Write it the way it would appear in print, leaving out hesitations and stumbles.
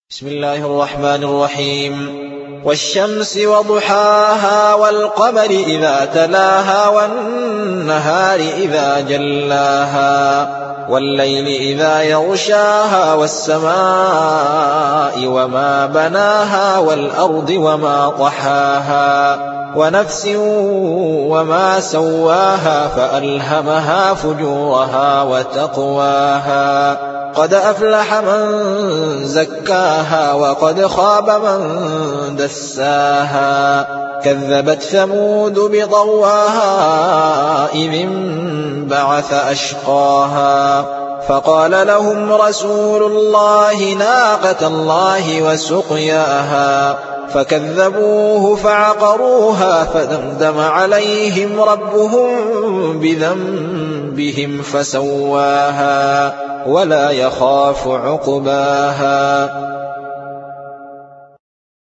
بسم الله الرحمن الرحيم. والشمس وضحاها والقمر إذا تلاها والنهار إذا جلاها والليل إذا يغشاها والسماء وما بناها والأرض وما طحاها ونفس وما سواها فألهمها فجورها وتقواها قد أفلح من زكاها وقد خاب من دساها كذبت ثمود بطغواها إذ انبعث أشقاها فقال لهم رسول الله ناقة الله وسقياها فكذبوه فعقروها فدمدم عليهم ربهم بذنبهم فسواها ولا يخاف عقباها